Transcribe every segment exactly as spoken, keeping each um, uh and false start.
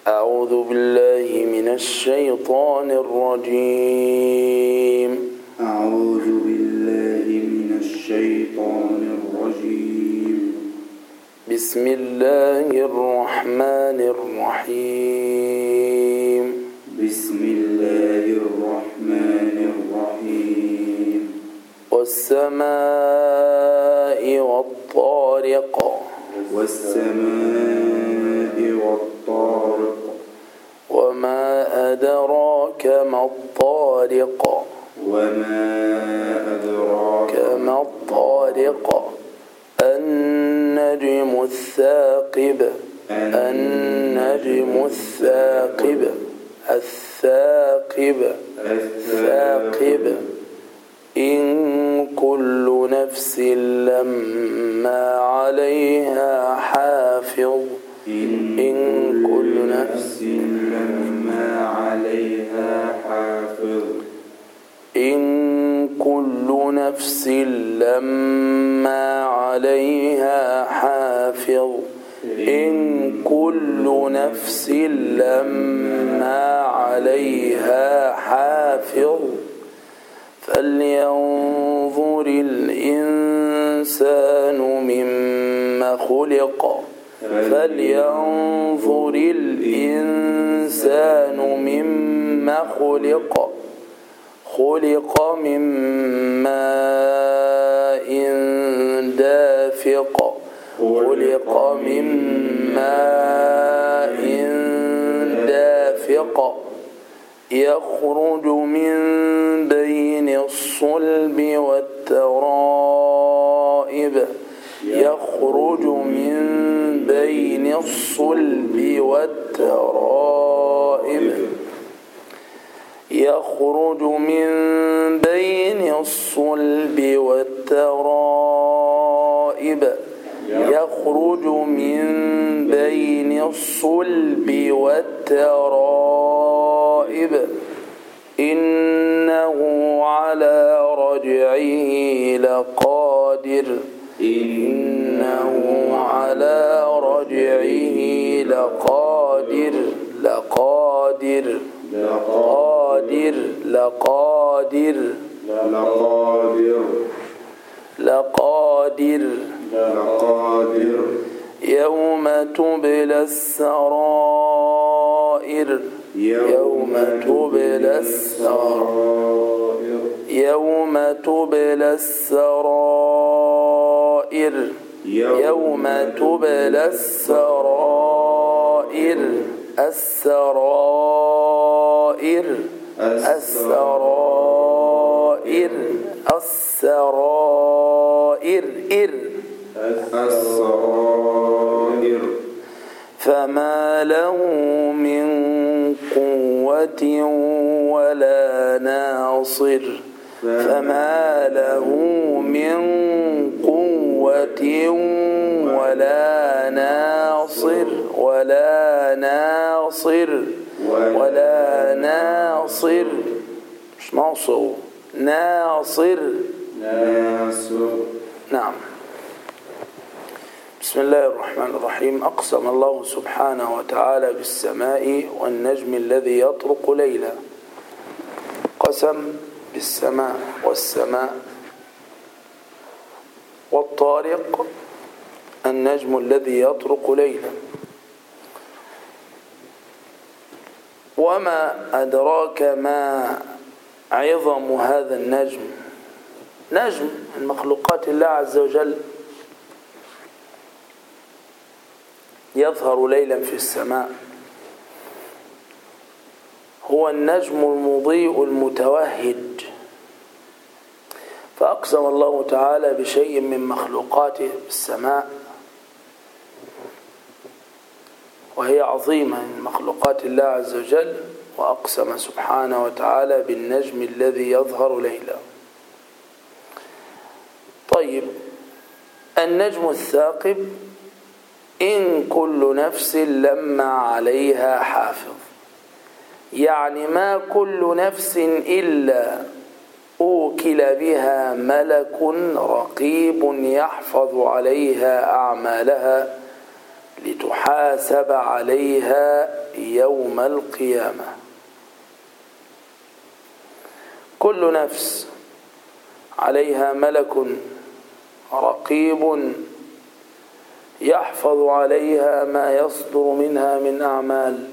أعوذ بالله من الشيطان الرجيم أعوذ بالله من الشيطان الرجيم بسم الله الرحمن الرحيم بسم الله الرحمن الرحيم والسماء والطارق والسماء والطارق وما أدراك ما الطارق وما أدراك ما الطارق النجم الثاقب النجم الثاقب الثاقب الثاقب إن كل نفس لما عليها حافظ إن كل نفس لما عليها حافظ إن كل نفس لما عليها حافظ إن كل نفس لما عليها حافظ فلينظر الإنسان مما خلق فلينظر الإنسان مما خلق خلق من ماء دافق خلق من ماء دافق يخرج من بين الصلب والترائب يخرج من بين الصلب والترائب يخرج من بين الصلب والترائب يخرج من بين الصلب والترائب إنه على رجعه لقادر إنه على رجعه لقادر لقادر لقادر لقادر لقادر لقادر لقادر يوم تبلى السرائر يوم تبلى السرائر يوم تبلى السرائر يوم تبلى السرائر السرائر السرائر السرائر إر السرائر فما له من قوة ولا ناصر فما له من قوة ولا ناصر ولا ناصر ولا ناصر مش ناصر ناصر ناصر نعم. بسم الله الرحمن الرحيم. أقسم الله سبحانه وتعالى بالسماء والنجم الذي يطرق ليلا. قسم بالسماء والسماء والطارق النجم الذي يطرق ليلا. وما أدراك ما عظم هذا النجم. نجم من مخلوقات الله عز وجل يظهر ليلا في السماء، هو النجم المضيء المتوهج. فأقسم الله تعالى بشيء من مخلوقاته بالسماء، وهي عظيمة من مخلوقات الله عز وجل، وأقسم سبحانه وتعالى بالنجم الذي يظهر ليلا. طيب، النجم الثاقب إن كل نفس لما عليها حافظ، يعني ما كل نفس إلا أوكل بها ملك رقيب يحفظ عليها أعمالها لتحاسب عليها يوم القيامة. كل نفس عليها ملك رقيب يحفظ عليها ما يصدر منها من أعمال،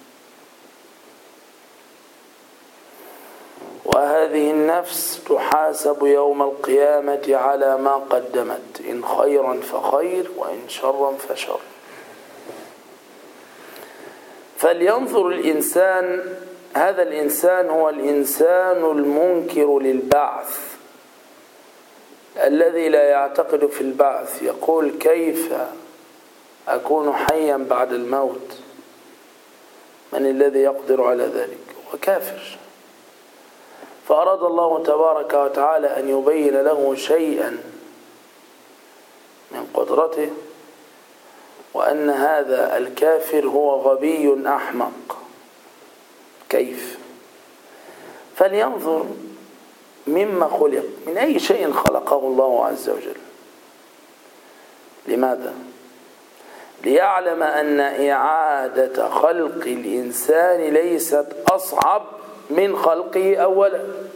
وهذه النفس تحاسب يوم القيامة على ما قدمت، إن خيرا فخير وإن شرا فشر. فلينظر الإنسان، هذا الإنسان هو الإنسان المنكر للبعث الذي لا يعتقد في البعث، يقول كيف أكون حيا بعد الموت؟ من الذي يقدر على ذلك؟ وكافر. فأراد الله تبارك وتعالى أن يبين له شيئا من قدرته، وأن هذا الكافر هو غبي أحمق. كيف؟ فلينظر مما خلق، من أي شيء خلقه الله عز وجل. لماذا؟ ليعلم أن إعادة خلق الإنسان ليست أصعب من خلقه أولا.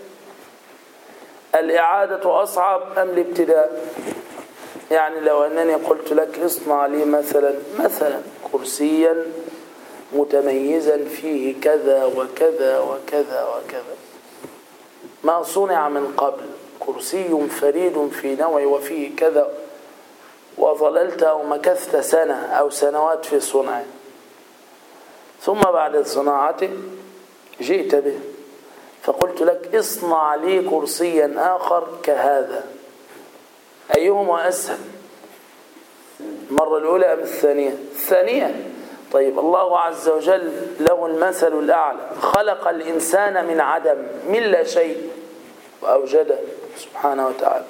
الإعادة أصعب أم الابتداء؟ يعني لو أنني قلت لك اصنع لي مثلا مثلا كرسيا متميزا فيه كذا وكذا وكذا وكذا، ما صنع من قبل، كرسي فريد في نوعه وفيه كذا، وظللت أو مكثت سنة أو سنوات في صنعه، ثم بعد صناعته جئت به فقلت لك اصنع لي كرسيا آخر كهذا، أيهما أسهل؟ المرة الأولى أم الثانية؟ الثانية. طيب الله عز وجل له المثل الأعلى، خلق الإنسان من عدم، من لا شيء، وأوجده سبحانه وتعالى.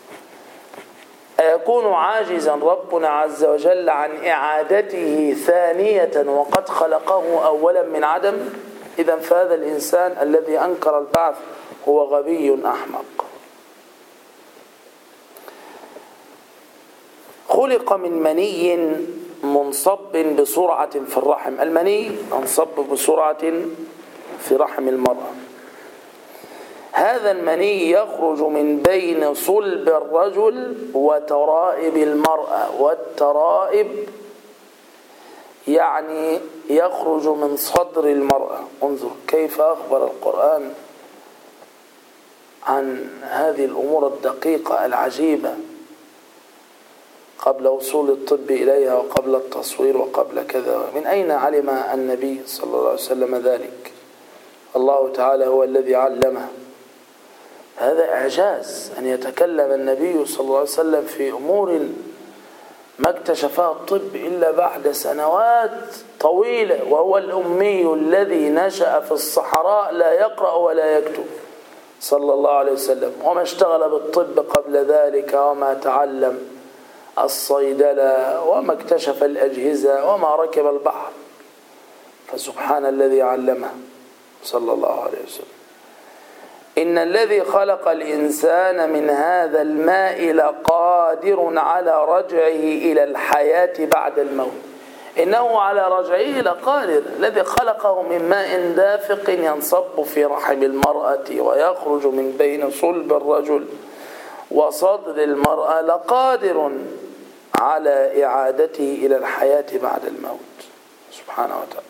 أيكون عاجزا ربنا عز وجل عن إعادته ثانية وقد خلقه أولا من عدم؟ إذن فهذا الإنسان الذي أنكر البعث هو غبي أحمق. خلق من مني منصب بسرعة في الرحم. المني منصب بسرعة في رحم المرأة. هذا المني يخرج من بين صلب الرجل وترائب المرأة، والترائب يعني يخرج من صدر المرأة. انظر كيف أخبر القرآن عن هذه الأمور الدقيقة العجيبة قبل وصول الطب إليها وقبل التصوير وقبل كذا. من أين علم النبي صلى الله عليه وسلم ذلك؟ الله تعالى هو الذي علمه. هذا إعجاز أن يتكلم النبي صلى الله عليه وسلم في أمور ما اكتشفها الطب إلا بعد سنوات طويلة، وهو الأمي الذي نشأ في الصحراء لا يقرأ ولا يكتب صلى الله عليه وسلم، وما اشتغل بالطب قبل ذلك، وما تعلم الصيدلة، وما اكتشف الأجهزة، وما ركب البحر. فسبحان الذي علمه صلى الله عليه وسلم. إن الذي خلق الإنسان من هذا الماء لقادر على رجعه إلى الحياة بعد الموت. إنه على رجعه لقادر. الذي خلقه من ماء دافق ينصب في رحم المرأة ويخرج من بين صلب الرجل وصدر المرأة لقادر على إعادته إلى الحياة بعد الموت سبحانه وتعالى.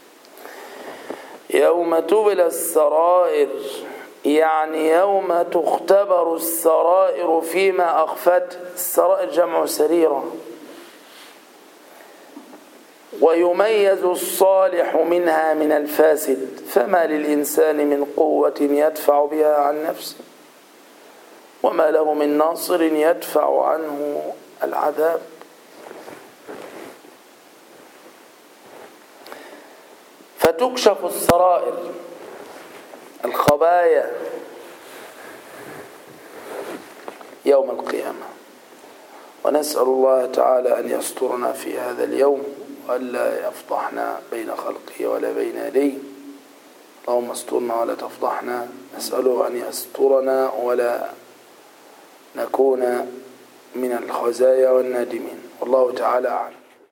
يوم تبلى السرائر، يعني يوم تختبر السرائر فيما أخفت. السرائر جمع سريرة. ويميز الصالح منها من الفاسد، فما للإنسان من قوة يدفع بها عن نفسه، وما له من ناصر يدفع عنه العذاب. فتكشف السرائر، الخبايا، يوم القيامة. ونسأل الله تعالى أن يسترنا في هذا اليوم، وألا يفضحنا بين خلقه ولا بين يديه. اللهم استرنا ولا تفضحنا. نسأله أن يسترنا ولا نكون من الخزايا والنادمين. والله تعالى أعلم.